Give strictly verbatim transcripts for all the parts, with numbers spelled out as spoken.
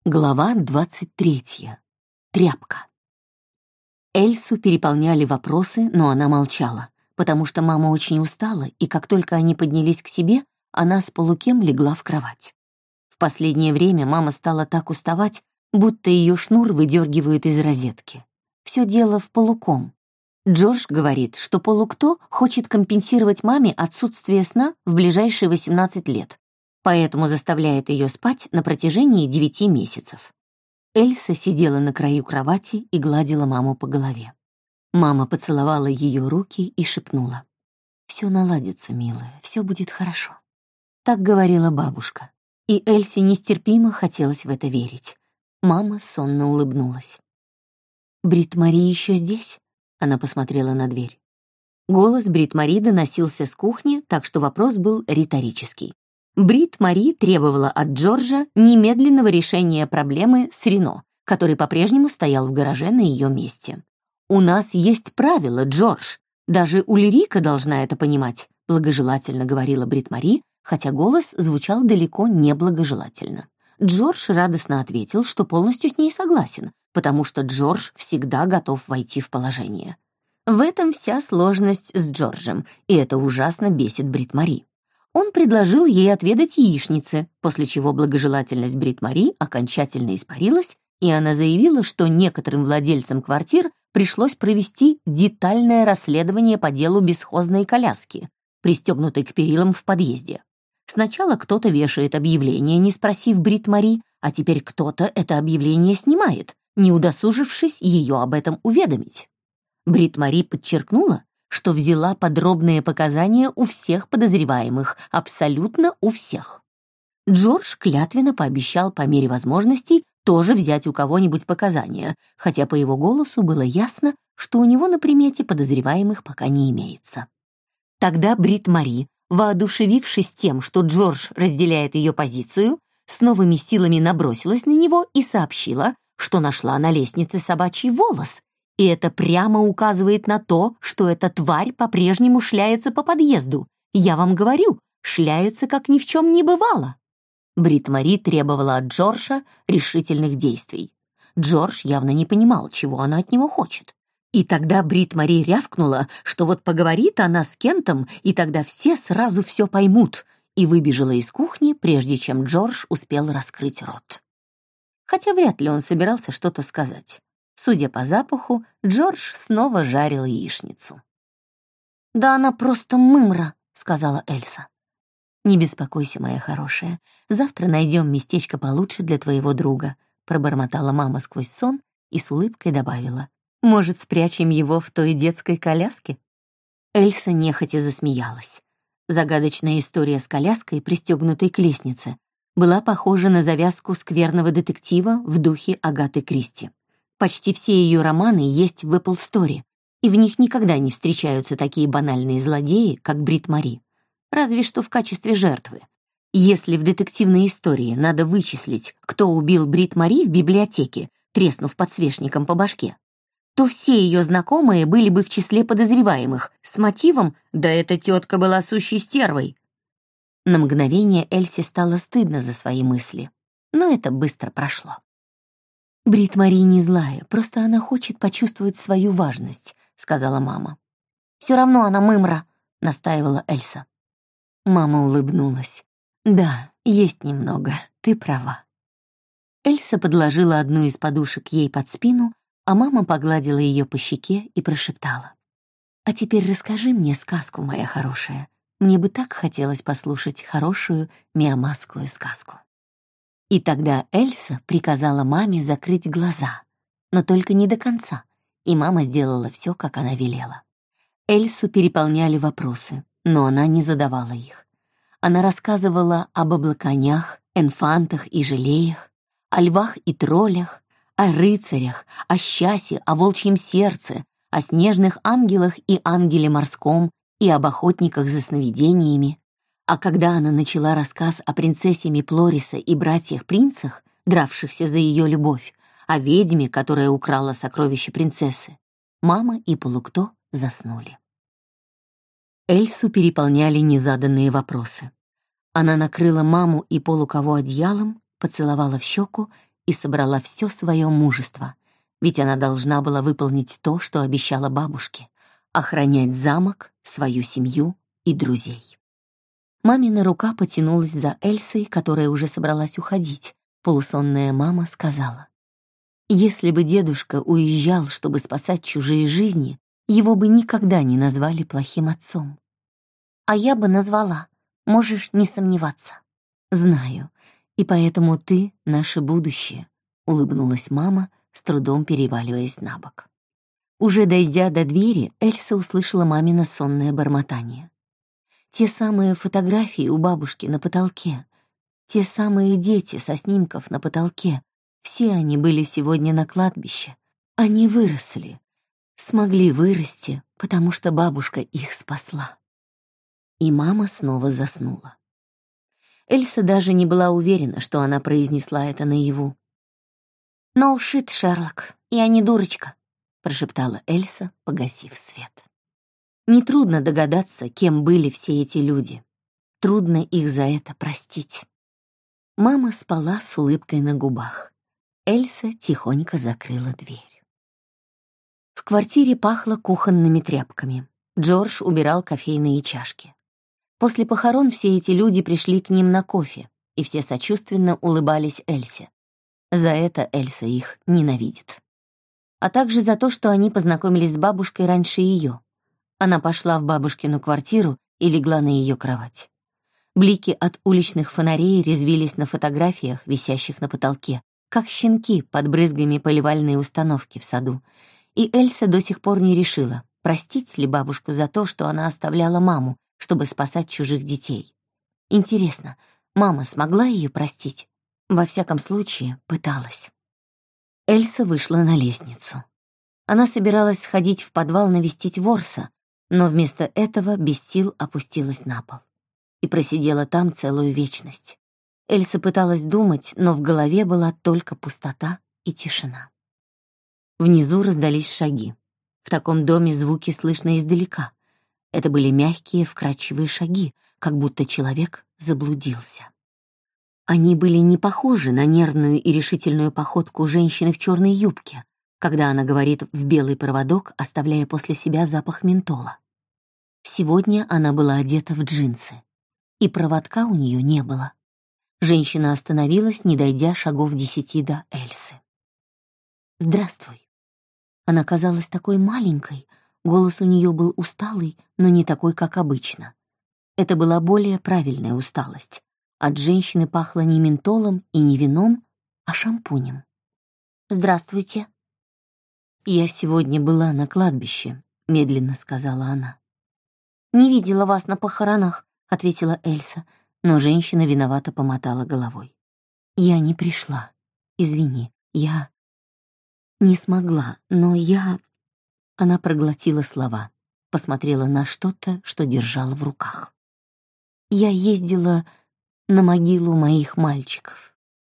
Глава двадцать третья. Тряпка. Эльсу переполняли вопросы, но она молчала, потому что мама очень устала, и как только они поднялись к себе, она с Полукем легла в кровать. В последнее время мама стала так уставать, будто ее шнур выдергивают из розетки. Все дело в Полуком. Джордж говорит, что Полукто хочет компенсировать маме отсутствие сна в ближайшие восемнадцать лет, поэтому заставляет ее спать на протяжении девяти месяцев. Эльса сидела на краю кровати и гладила маму по голове. Мама поцеловала ее руки и шепнула: «Все наладится, милая, все будет хорошо». Так говорила бабушка, и Эльсе нестерпимо хотелось в это верить. Мама сонно улыбнулась. «Брит-Мари еще здесь?» Она посмотрела на дверь. Голос Брит-Мари доносился с кухни, так что вопрос был риторический. Брит-Мари требовала от Джорджа немедленного решения проблемы с Рено, который по-прежнему стоял в гараже на ее месте. «У нас есть правила, Джордж. Даже Ульрика должна это понимать», — благожелательно говорила Брит-Мари, хотя голос звучал далеко не благожелательно. Джордж радостно ответил, что полностью с ней согласен, потому что Джордж всегда готов войти в положение. В этом вся сложность с Джорджем, и это ужасно бесит Брит-Мари. Он предложил ей отведать яичницы, после чего благожелательность Брит-Мари окончательно испарилась, и она заявила, что некоторым владельцам квартир пришлось провести детальное расследование по делу бесхозной коляски, пристегнутой к перилам в подъезде. Сначала кто-то вешает объявление, не спросив Брит-Мари, а теперь кто-то это объявление снимает, не удосужившись ее об этом уведомить. Брит-Мари подчеркнула, что взяла подробные показания у всех подозреваемых, абсолютно у всех. Джордж клятвенно пообещал по мере возможностей тоже взять у кого-нибудь показания, хотя по его голосу было ясно, что у него на примете подозреваемых пока не имеется. Тогда Брит-Мари, воодушевившись тем, что Джордж разделяет ее позицию, с новыми силами набросилась на него и сообщила, что нашла на лестнице собачий волос, и это прямо указывает на то, что эта тварь по-прежнему шляется по подъезду. Я вам говорю, шляется, как ни в чем не бывало. Брит-Мари требовала от Джорджа решительных действий. Джордж явно не понимал, чего она от него хочет. И тогда Брит-Мари рявкнула, что вот поговорит она с Кентом, и тогда все сразу все поймут, и выбежала из кухни, прежде чем Джордж успел раскрыть рот. Хотя вряд ли он собирался что-то сказать. Судя по запаху, Джордж снова жарил яичницу. «Да она просто мымра», — сказала Эльса. «Не беспокойся, моя хорошая, завтра найдем местечко получше для твоего друга», — пробормотала мама сквозь сон и с улыбкой добавила: «Может, спрячем его в той детской коляске?» Эльса нехотя засмеялась. Загадочная история с коляской, пристегнутой к лестнице, была похожа на завязку скверного детектива в духе Агаты Кристи. Почти все ее романы есть в Apple Store, и в них никогда не встречаются такие банальные злодеи, как Брит-Мари, разве что в качестве жертвы. Если в детективной истории надо вычислить, кто убил Брит-Мари в библиотеке, треснув подсвечником по башке, то все ее знакомые были бы в числе подозреваемых с мотивом «да эта тетка была сущей стервой». На мгновение Эльсе стало стыдно за свои мысли, но это быстро прошло. «Брит-Мари не злая, просто она хочет почувствовать свою важность», — сказала мама. «Все равно она мымра», — настаивала Эльса. Мама улыбнулась. «Да, есть немного, ты права». Эльса подложила одну из подушек ей под спину, а мама погладила ее по щеке и прошептала: «А теперь расскажи мне сказку, моя хорошая. Мне бы так хотелось послушать хорошую миамасскую сказку». И тогда Эльса приказала маме закрыть глаза, но только не до конца, и мама сделала все, как она велела. Эльсу переполняли вопросы, но она не задавала их. Она рассказывала об облаконях, энфантах и желеях, о львах и троллях, о рыцарях, о счастье, о волчьем сердце, о снежных ангелах и ангеле морском и об охотниках за сновидениями. А когда она начала рассказ о принцессе Миплориса и братьях-принцах, дравшихся за ее любовь, о ведьме, которая украла сокровища принцессы, мама и Полукто заснули. Эльсу переполняли незаданные вопросы. Она накрыла маму и Полукого одеялом, поцеловала в щеку и собрала все свое мужество, ведь она должна была выполнить то, что обещала бабушке — охранять замок, свою семью и друзей. Мамина рука потянулась за Эльсой, которая уже собралась уходить. Полусонная мама сказала: «Если бы дедушка уезжал, чтобы спасать чужие жизни, его бы никогда не назвали плохим отцом». «А я бы назвала, можешь не сомневаться». «Знаю, и поэтому ты — наше будущее», — улыбнулась мама, с трудом переваливаясь на бок. Уже дойдя до двери, Эльса услышала мамино сонное бормотание. Те самые фотографии у бабушки на потолке, те самые дети со снимков на потолке, все они были сегодня на кладбище. Они выросли, смогли вырасти, потому что бабушка их спасла. И мама снова заснула. Эльса даже не была уверена, что она произнесла это наяву. «No shit, Шерлок, я не дурочка», — прошептала Эльса, погасив свет. Нетрудно догадаться, кем были все эти люди. Трудно их за это простить. Мама спала с улыбкой на губах. Эльса тихонько закрыла дверь. В квартире пахло кухонными тряпками. Джордж убирал кофейные чашки. После похорон все эти люди пришли к ним на кофе, и все сочувственно улыбались Эльсе. За это Эльса их ненавидит. А также за то, что они познакомились с бабушкой раньше ее. Она пошла в бабушкину квартиру и легла на ее кровать. Блики от уличных фонарей резвились на фотографиях, висящих на потолке, как щенки под брызгами поливальной установки в саду. И Эльса до сих пор не решила, простить ли бабушку за то, что она оставляла маму, чтобы спасать чужих детей. Интересно, мама смогла ее простить? Во всяком случае, пыталась. Эльса вышла на лестницу. Она собиралась сходить в подвал навестить Ворса, но вместо этого без сил опустилась на пол и просидела там целую вечность. Эльса пыталась думать, но в голове была только пустота и тишина. Внизу раздались шаги. В таком доме звуки слышно издалека. Это были мягкие, вкрадчивые шаги, как будто человек заблудился. Они были не похожи на нервную и решительную походку женщины в черной юбке, когда она говорит в белый проводок, оставляя после себя запах ментола. Сегодня она была одета в джинсы, и проводка у нее не было. Женщина остановилась, не дойдя шагов десяти до Эльсы. «Здравствуй». Она казалась такой маленькой, голос у нее был усталый, но не такой, как обычно. Это была более правильная усталость. От женщины пахло не ментолом и не вином, а шампунем. «Здравствуйте». «Я сегодня была на кладбище», — медленно сказала она. «Не видела вас на похоронах», — ответила Эльса, но женщина виновато помотала головой. «Я не пришла. Извини, я не смогла, но я...» Она проглотила слова, посмотрела на что-то, что держала в руках. «Я ездила на могилу моих мальчиков.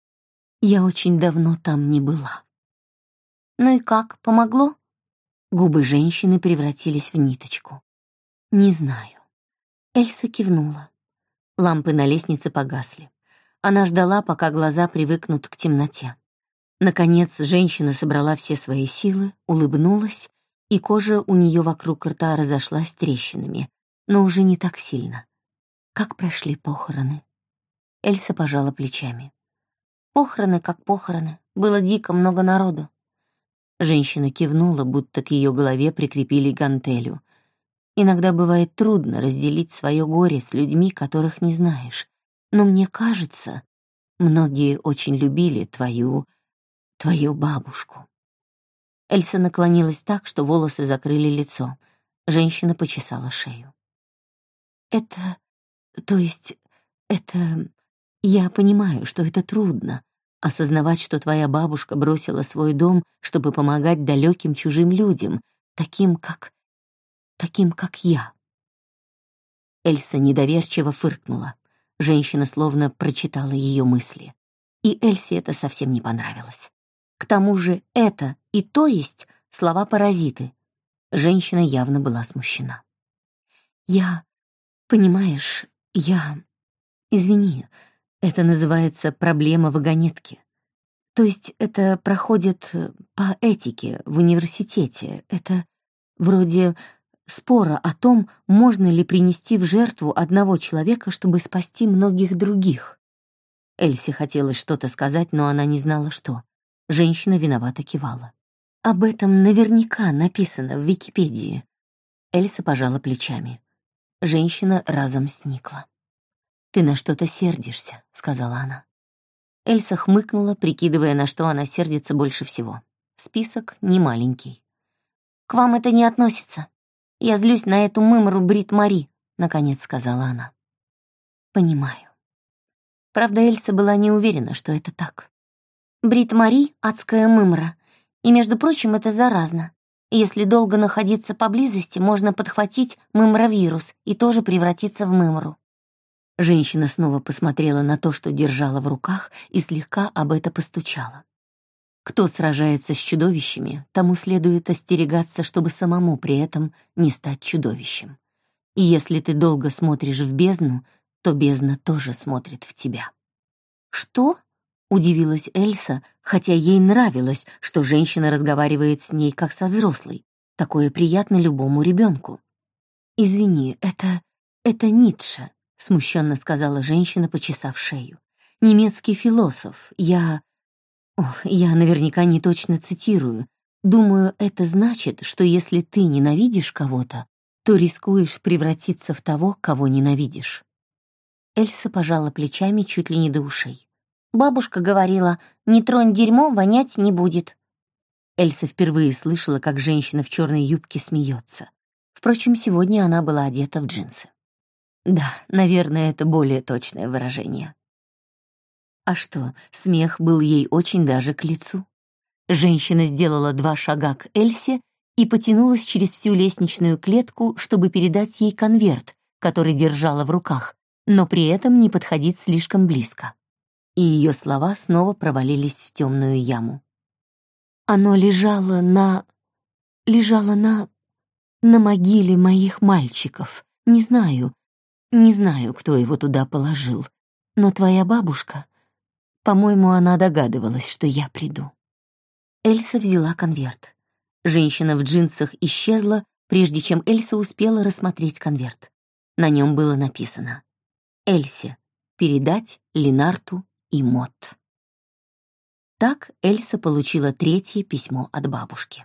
Я очень давно там не была». «Ну и как, помогло?» Губы женщины превратились в ниточку. «Не знаю». Эльса кивнула. Лампы на лестнице погасли. Она ждала, пока глаза привыкнут к темноте. Наконец, женщина собрала все свои силы, улыбнулась, и кожа у нее вокруг рта разошлась трещинами, но уже не так сильно. «Как прошли похороны?» Эльса пожала плечами. «Похороны как похороны. Было дико много народу». Женщина кивнула, будто к ее голове прикрепили гантелю. «Иногда бывает трудно разделить свое горе с людьми, которых не знаешь. Но мне кажется, многие очень любили твою... твою бабушку». Эльса наклонилась так, что волосы закрыли лицо. Женщина почесала шею. «Это... то есть... это... я понимаю, что это трудно. Осознавать, что твоя бабушка бросила свой дом, чтобы помогать далеким чужим людям, таким, как... таким, как я». Эльса недоверчиво фыркнула. Женщина словно прочитала ее мысли. И Эльсе это совсем не понравилось. К тому же это и то есть слова-паразиты. Женщина явно была смущена. «Я... понимаешь, я... извини, это называется проблема вагонетки. То есть это проходит по этике в университете. Это вроде спора о том, можно ли принести в жертву одного человека, чтобы спасти многих других. Эльсе хотелось что-то сказать, но она не знала, что. Женщина виновато кивала. «Об этом наверняка написано в Википедии». Эльса пожала плечами. Женщина разом сникла. «Ты на что-то сердишься», — сказала она. Эльса хмыкнула, прикидывая, на что она сердится больше всего. Список не маленький. «К вам это не относится. Я злюсь на эту мымру Брит Мари», — наконец сказала она. «Понимаю». Правда, Эльса была не уверена, что это так. «Брит Мари — адская мымра. И, между прочим, это заразно. Если долго находиться поблизости, можно подхватить мымровирус и тоже превратиться в мымру». Женщина снова посмотрела на то, что держала в руках, и слегка об это постучала. Кто сражается с чудовищами, тому следует остерегаться, чтобы самому при этом не стать чудовищем. И если ты долго смотришь в бездну, то бездна тоже смотрит в тебя. «Что?» — удивилась Эльса, хотя ей нравилось, что женщина разговаривает с ней как со взрослой. Такое приятно любому ребенку. «Извини, это... это Ницше», — смущенно сказала женщина, почесав шею. «Немецкий философ. Я... Ох, я наверняка не точно цитирую. Думаю, это значит, что если ты ненавидишь кого-то, то рискуешь превратиться в того, кого ненавидишь». Эльса пожала плечами чуть ли не до ушей. «Бабушка говорила, не тронь дерьмо, вонять не будет». Эльса впервые слышала, как женщина в черной юбке смеется. Впрочем, сегодня она была одета в джинсы. Да, наверное, это более точное выражение. А что, смех был ей очень даже к лицу. Женщина сделала два шага к Эльсе и потянулась через всю лестничную клетку, чтобы передать ей конверт, который держала в руках, но при этом не подходить слишком близко. И ее слова снова провалились в темную яму. Оно лежало на... лежало на... на могиле моих мальчиков. Не знаю, не знаю, кто его туда положил, но твоя бабушка... По-моему, она догадывалась, что я приду. Эльса взяла конверт. Женщина в джинсах исчезла, прежде чем Эльса успела рассмотреть конверт. На нем было написано: «Эльсе, передать Ленарту и Мот». Так Эльса получила третье письмо от бабушки.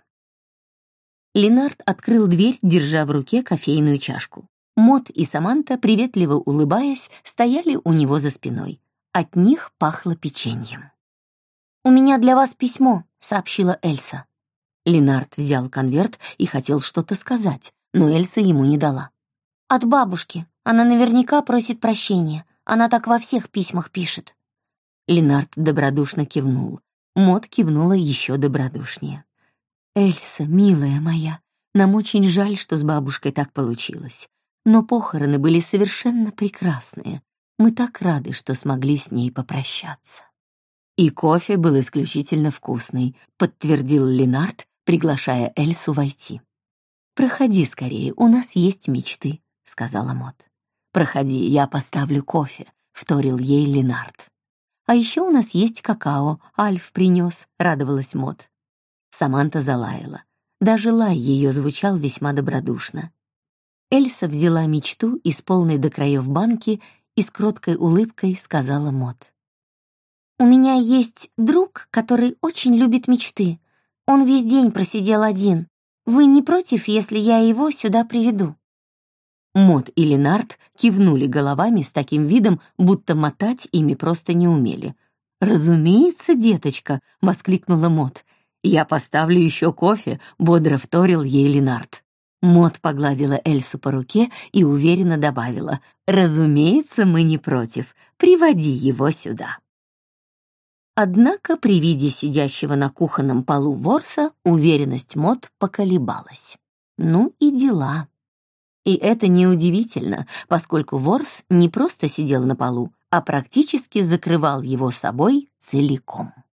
Ленард открыл дверь, держа в руке кофейную чашку. Мот и Саманта, приветливо улыбаясь, стояли у него за спиной. От них пахло печеньем. «У меня для вас письмо», — сообщила Эльса. Ленард взял конверт и хотел что-то сказать, но Эльса ему не дала. «От бабушки. Она наверняка просит прощения. Она так во всех письмах пишет». Ленард добродушно кивнул. Мот кивнула еще добродушнее. «Эльса, милая моя, нам очень жаль, что с бабушкой так получилось. Но похороны были совершенно прекрасные. Мы так рады, что смогли с ней попрощаться». «И кофе был исключительно вкусный», — подтвердил Ленард, приглашая Эльсу войти. «Проходи скорее, у нас есть мечты», — сказала Мот. «Проходи, я поставлю кофе», — вторил ей Ленард. «А еще у нас есть какао, Альф принес», — радовалась Мот. Саманта залаяла. Даже лай ее звучал весьма добродушно. Эльса взяла мечту из полной до краев банки и с кроткой улыбкой сказала Мот: «У меня есть друг, который очень любит мечты. Он весь день просидел один. Вы не против, если я его сюда приведу?» Мот и Ленард кивнули головами с таким видом, будто мотать ими просто не умели. «Разумеется, деточка!» — воскликнула Мот. «Я поставлю еще кофе», — бодро вторил ей Ленард. Мот погладила Эльсу по руке и уверенно добавила: «Разумеется, мы не против. Приводи его сюда». Однако при виде сидящего на кухонном полу ворса уверенность Мот поколебалась. Ну и дела. И это неудивительно, поскольку ворс не просто сидел на полу, а практически закрывал его собой целиком.